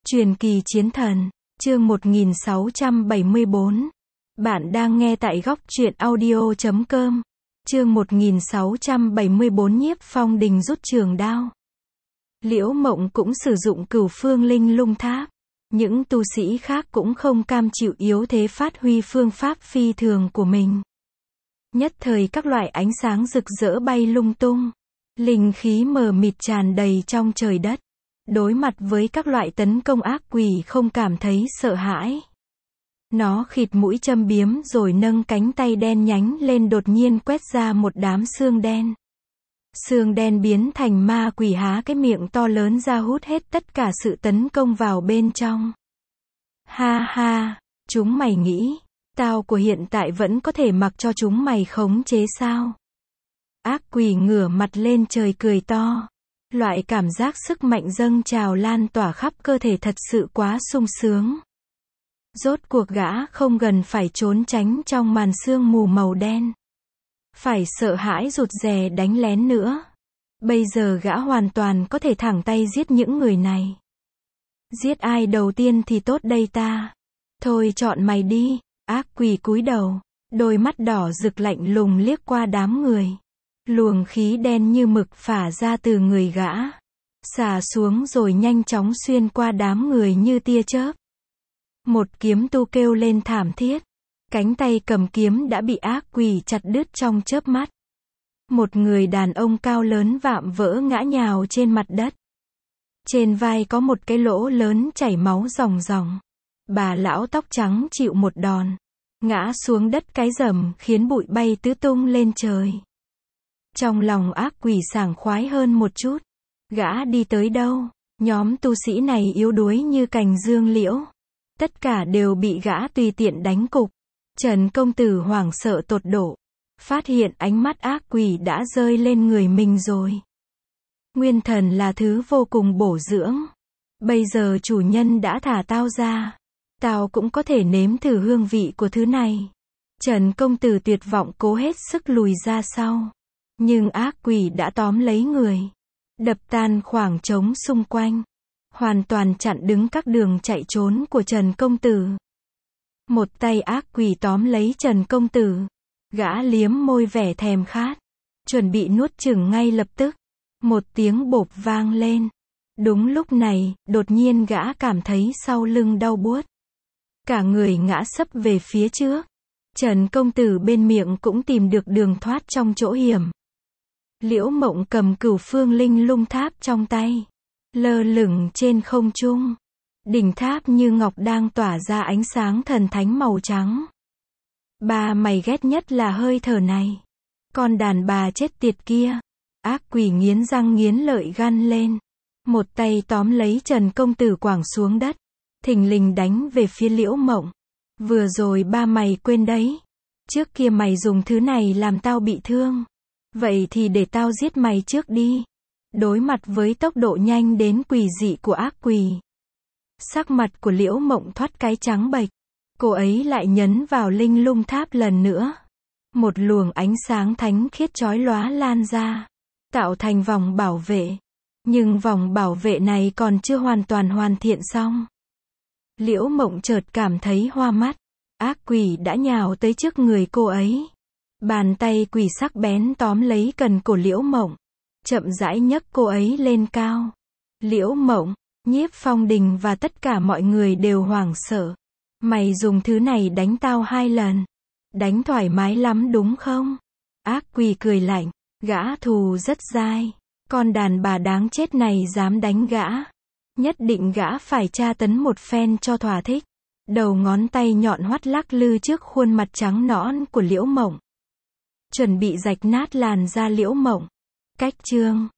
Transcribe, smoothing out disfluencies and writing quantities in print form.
Truyền kỳ chiến thần, chương 1674. Bạn đang nghe tại góc truyện audio.com. Chương 1674 Nhiếp Phong Đình rút trường đao. Liễu Mộng cũng sử dụng Cửu Phương Linh Lung Tháp. Những tu sĩ khác cũng không cam chịu yếu thế phát huy phương pháp phi thường của mình. Nhất thời các loại ánh sáng rực rỡ bay lung tung. Linh khí mờ mịt tràn đầy trong trời đất. Đối mặt với các loại tấn công ác quỷ không cảm thấy sợ hãi. Nó khịt mũi châm biếm rồi nâng cánh tay đen nhánh lên đột nhiên quét ra một đám xương đen. Xương đen biến thành ma quỷ há cái miệng to lớn ra hút hết tất cả sự tấn công vào bên trong. Ha ha, chúng mày nghĩ, tao của hiện tại vẫn có thể mặc cho chúng mày khống chế sao? Ác quỷ ngửa mặt lên trời cười to. Loại cảm giác sức mạnh dâng trào lan tỏa khắp cơ thể thật sự quá sung sướng. Rốt cuộc gã không gần phải trốn tránh trong màn sương mù màu đen. Phải sợ hãi rụt rè đánh lén nữa. Bây giờ gã hoàn toàn có thể thẳng tay giết những người này. Giết ai đầu tiên thì tốt đây ta? Thôi chọn mày đi. Ác quỷ cúi đầu, đôi mắt đỏ rực lạnh lùng liếc qua đám người. Luồng khí đen như mực phả ra từ người gã, xả xuống rồi nhanh chóng xuyên qua đám người như tia chớp. Một kiếm tu kêu lên thảm thiết. Cánh tay cầm kiếm đã bị ác quỷ chặt đứt trong chớp mắt. Một người đàn ông cao lớn vạm vỡ ngã nhào trên mặt đất. Trên vai có một cái lỗ lớn chảy máu ròng ròng. Bà lão tóc trắng chịu một đòn, ngã xuống đất cái rầm khiến bụi bay tứ tung lên trời. Trong lòng ác quỷ sảng khoái hơn một chút. Gã đi tới đâu, nhóm tu sĩ này yếu đuối như cành dương liễu. Tất cả đều bị gã tùy tiện đánh cục. Trần công tử hoảng sợ tột độ. Phát hiện ánh mắt ác quỷ đã rơi lên người mình rồi. Nguyên thần là thứ vô cùng bổ dưỡng. Bây giờ chủ nhân đã thả tao ra. Tao cũng có thể nếm thử hương vị của thứ này. Trần công tử tuyệt vọng cố hết sức lùi ra sau. Nhưng ác quỷ đã tóm lấy người. Đập tan khoảng trống xung quanh. Hoàn toàn chặn đứng các đường chạy trốn của Trần công tử. Một tay ác quỷ tóm lấy Trần công tử. Gã liếm môi vẻ thèm khát. Chuẩn bị nuốt chửng ngay lập tức. Một tiếng bộp vang lên. Đúng lúc này, đột nhiên gã cảm thấy sau lưng đau buốt. Cả người ngã sấp về phía trước. Trần công tử bên miệng cũng tìm được đường thoát trong chỗ hiểm. Liễu Mộng cầm Cửu Phương Linh Lung Tháp trong tay, lơ lửng trên không trung. Đỉnh tháp như ngọc đang tỏa ra ánh sáng thần thánh màu trắng. Ba mày ghét nhất là hơi thở này. Con đàn bà chết tiệt kia. Ác quỷ nghiến răng nghiến lợi gằn lên. Một tay tóm lấy Trần công tử quẳng xuống đất. Thình lình đánh về phía Liễu Mộng. Vừa rồi ba mày quên đấy. Trước kia mày dùng thứ này làm tao bị thương. Vậy thì để tao giết mày trước đi. Đối mặt với tốc độ nhanh đến quỷ dị của ác quỷ. Sắc mặt của Liễu Mộng thoát cái trắng bệch. Cô ấy lại nhấn vào Linh Lung Tháp lần nữa. Một luồng ánh sáng thánh khiết chói lóa lan ra. Tạo thành vòng bảo vệ. Nhưng vòng bảo vệ này còn chưa hoàn toàn hoàn thiện xong. Liễu Mộng chợt cảm thấy hoa mắt. Ác quỷ đã nhào tới trước người cô ấy. Bàn tay quỷ sắc bén tóm lấy cần cổ Liễu Mộng. Chậm rãi nhấc cô ấy lên cao. Liễu Mộng, Nhiếp Phong Đình và tất cả mọi người đều hoảng sợ. Mày dùng thứ này đánh tao 2 lần. Đánh thoải mái lắm đúng không? Ác quỷ cười lạnh. Gã thù rất dai. Con đàn bà đáng chết này dám đánh gã. Nhất định gã phải tra tấn một phen cho thỏa thích. Đầu ngón tay nhọn hoắt lắc lư trước khuôn mặt trắng nõn của Liễu Mộng. Chuẩn bị rạch nát làn da Liễu Mộng. Cách chương